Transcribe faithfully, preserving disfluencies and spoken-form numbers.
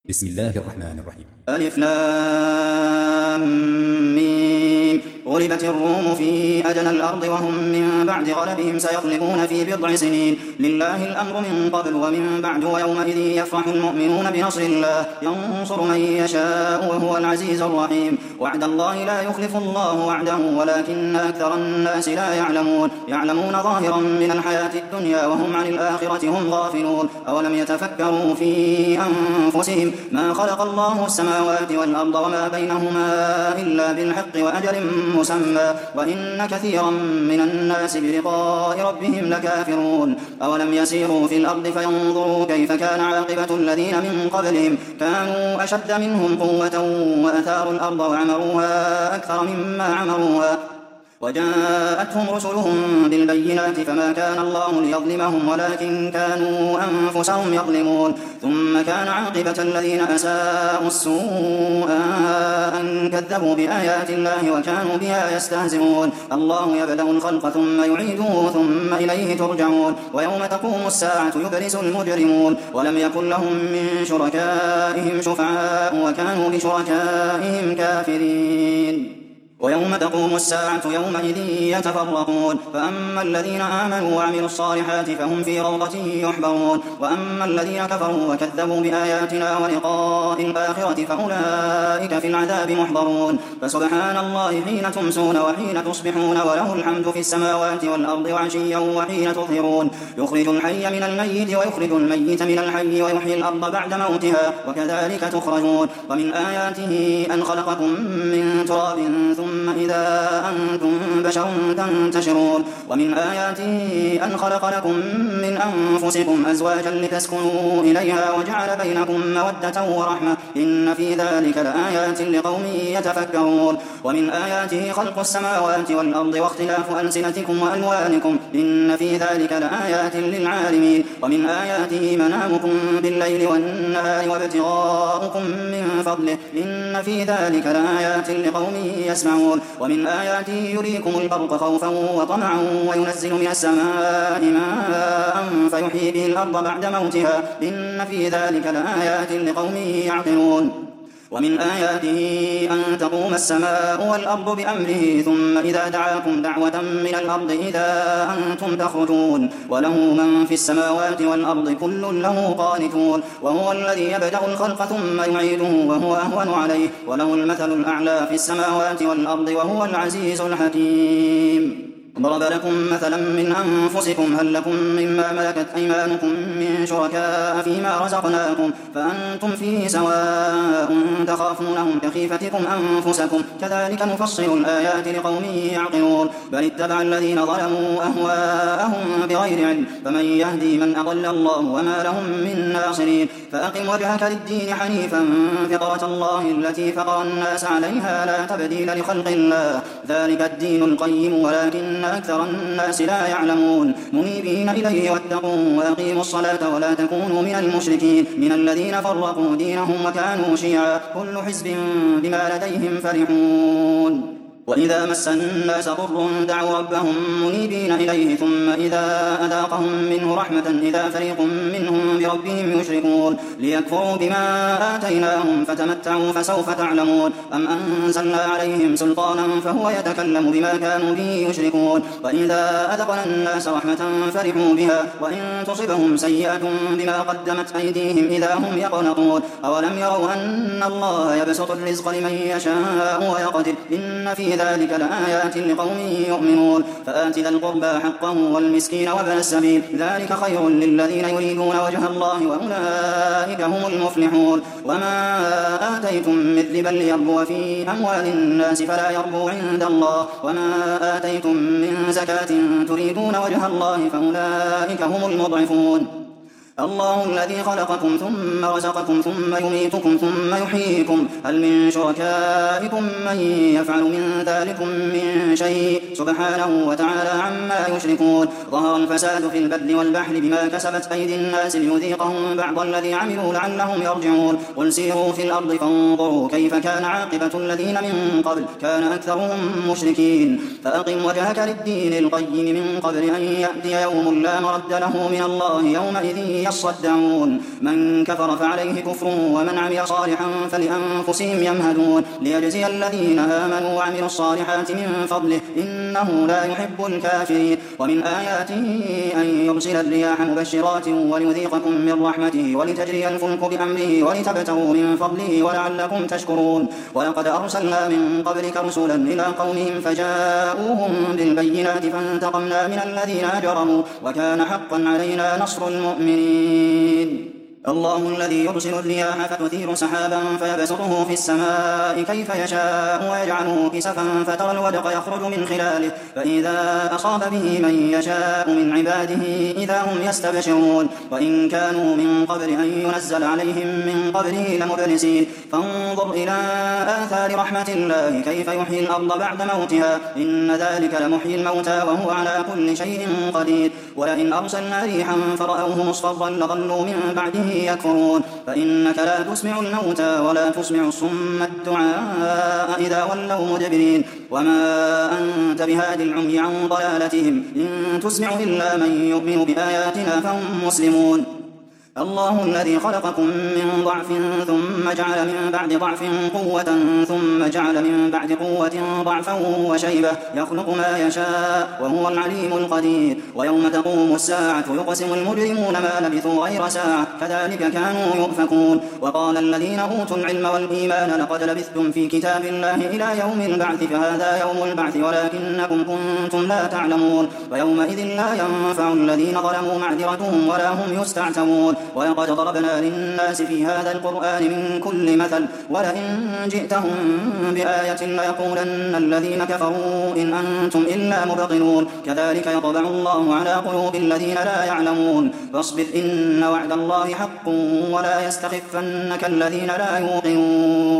بسم الله الرحمن الرحيم. ألف لام ميم. غلبت الروم في أدنى الأرض وهم من بعد غلبهم سيغلبون في بضع سنين. لله الأمر من قبل ومن بعد ويومئذ يفرح المؤمنون بنصر الله ينصر من يشاء وهو العزيز الرحيم. وعد الله لا يخلف الله وعده ولكن أكثر الناس لا يعلمون. يعلمون ظاهرا من الحياة الدنيا وهم عن الآخرة هم غافلون. أولم يتفكروا في أنفسهم ما خلق الله السماوات والأرض وما بينهما إلا بالحق وأجل مسمى وإن كثيرا من الناس بلقاء ربهم لكافرون. أولم يسيروا في الأرض فينظروا كيف كان عاقبة الذين من قبلهم كانوا أشد منهم قوة وأثاروا الأرض وعمروها أكثر مما عمروها وجاءتهم رسلهم بالبينات فما كان الله ليظلمهم ولكن كانوا أنفسهم يظلمون. ثم كان عاقبة الذين أساءوا السوء أن كذبوا بآيات الله وكانوا بها يستهزئون. الله يبدأ الخلق ثم يعيده ثم إليه ترجعون. ويوم تقوم الساعة يبرز المجرمون ولم يكن لهم من شركائهم شفعاء وكانوا بشركائهم كافرين. ويوم تقوم الساعة يومئذ يتفرقون. فأما الذين آمنوا وعملوا الصالحات فهم في روضة يحبرون وأما الذين كفروا وكذبوا بآياتنا ولقاء الآخرة فأولئك في العذاب محضرون. فسبحان الله حين تمسون وحين تصبحون وله الحمد في السماوات والأرض وعشيا وحين تظهرون. يخرج الحي من الميت ويخرج الميت من الحي ويحيي الأرض بعد موتها وكذلك تخرجون. ومن آياته أن خلقكم من تراب ثم ثم إذا أنتم بشر تنتشرون. ومن آياته أن خلق لكم من أنفسكم أزواجا لتسكنوا إليها وجعل بينكم مودة ورحمة إن في ذلك لآيات لقوم يتفكرون. ومن آياته خلق السماوات والأرض واختلاف ألسنتكم وألوانكم إن في ذلك لآيات للعالمين. ومن آياته منامكم بالليل والنهار وابتغاؤكم من فضله إن في ذلك لآيات لقوم يسمعون. ومن آياته يريكم البرق خوفا وطمعا وينزل من السماء ماء فيحيي به الأرض بعد موتها إن في ذلك لآيات لقوم يعقلون. ومن آياته أن تقوم السماء والأرض بأمره ثم إذا دعاكم دعوة من الأرض إذا أنتم تخرجون. وله من في السماوات والأرض كل له قانتون. وهو الذي يبدأ الخلق ثم يعيده وهو أهون عليه وله المثل الأعلى في السماوات والأرض وهو العزيز الحكيم. ضرب لكم مثلا من أنفسكم هل لكم مما ملكت أيمانكم من شركاء فيما رزقناكم فأنتم فيه سواء تخافونهم كخيفتكم أنفسكم كذلك نفصل الآيات لقوم يعقلون. بل اتبع الذين ظلموا أهواءهم بغير علم فمن يهدي من أضل الله وما لهم من ناصرين. فأقم وجهك للدين حنيفا فطرة الله التي فطر الناس عليها لا تبديل لخلق الله ذلك الدين القيم ولكن أكثر الناس لا يعلمون. منيبين إليه واتقوا وأقيموا الصلاة ولا تكونوا من المشركين من الذين فرقوا دينهم وكانوا شيعا كل حزب بما لديهم فرحون. وإذا مس الناس ضر دعوا ربهم منيبين إليه ثم إذا أذاقهم منه رحمة إذا فريق منهم بربهم يشركون ليكفروا بما آتيناهم فتمتعوا فسوف تعلمون. أم أنزلنا عليهم سلطانا فهو يتكلم بما كانوا به يشركون. وإذا أذقنا الناس رحمة فرحوا بها وإن تصبهم سيئة بما قدمت أيديهم إذا هم يقنطون. أولم يروا أن الله يبسط الرزق لمن يشاء ويقدر إن في ذلك لآيات لقوم يؤمنون. فآت ذا القربى حقه والمسكين وابن السبيل ذلك خير للذين يريدون وجه الله وأولئك هم المفلحون. وما آتيتم من ربا ليربو في أموال الناس فلا يربو عند الله وما آتيتم من زكاة تريدون وجه الله فأولئك هم المضعفون. الله الذي خلقكم ثم رزقكم ثم يميتكم ثم يحييكم هل من شركائكم من يفعل من ذلكم من شيء سبحانه وتعالى عما يشركون. ظهر الفساد في البر والبحر بما كسبت أيدي الناس ليذيقهم بعض الذي عملوا لعلهم يرجعون. قل سيروا في الأرض فانظروا كيف كان عاقبة الذين من قبل كان أكثرهم مشركين. فأقم وجهك للدين القيم من قبل أن يأتي يوم لا مرد له من الله يومئذ يصدعون من كفر فعليه كفر ومن عمل صالحا فلأنفسهم يمهدون ليجزي الذين آمنوا وعملوا الصالحات من فضله إنه لا يحب الكافرين ومن آياته أن يرسل الرياح مبشرات وليذيقكم من رحمته ولتجري الفلك بأمره ولتبتغوا من فضله ولعلكم تشكرون ولقد أرسلنا من قبلك رسلا إلى قومهم فجاءوهم بالبينات فانتقمنا من الذين أجرموا وكان حقا علينا نصر المؤمنين الله الذي يرسل الرياح فتثير سحابا فيبسطه في السماء كيف يشاء ويجعله كسفا فترى الودق يخرج من خلاله فإذا أصاب به من يشاء من عباده إذا هم يستبشرون وإن كانوا من قبل أن ينزل عليهم من قبله لمبلسين فانظر إلى آثار رحمة الله كيف يحيي الأرض بعد موتها إن ذلك لمحيي الموتى وهو على كل شيء قدير ولئن أرسلنا ريحا فرأوه مصفرا لظلوا من بعده يكفرون فإنك لا تسمع الموتى ولا تسمع الصم الدعاء إذا ولوا مدبرين وما أنت بهادي العمي عن ضلالتهم إن تسمع إلا من يؤمن بآياتنا فهم مسلمون الله الذي خلقكم من ضعف ثم جعل من بعد ضعف قوة ثم جعل من بعد قوة ضعفا وشيبة يخلق ما يشاء وهو العليم القدير ويوم تقوم الساعة يقسم المجرمون ما لبثوا غير ساعة كذلك كانوا يؤفكون وقال الذين أوتوا العلم والإيمان لقد لبثتم في كتاب الله إلى يوم البعث فهذا يوم البعث ولكنكم كنتم لا تعلمون ويومئذ لا ينفع الذين ظلموا معذرتهم ولا هم يستعتبون ولقد ضربنا للناس في هذا القرآن من كل مثل ولئن جئتهم بآية ليقولن الذين كفروا إن أنتم إلا مبطلون كذلك يطبع الله على قلوب الذين لا يعلمون فاصبر إن وعد الله حق ولا يستخفنك الذين لا يوقنون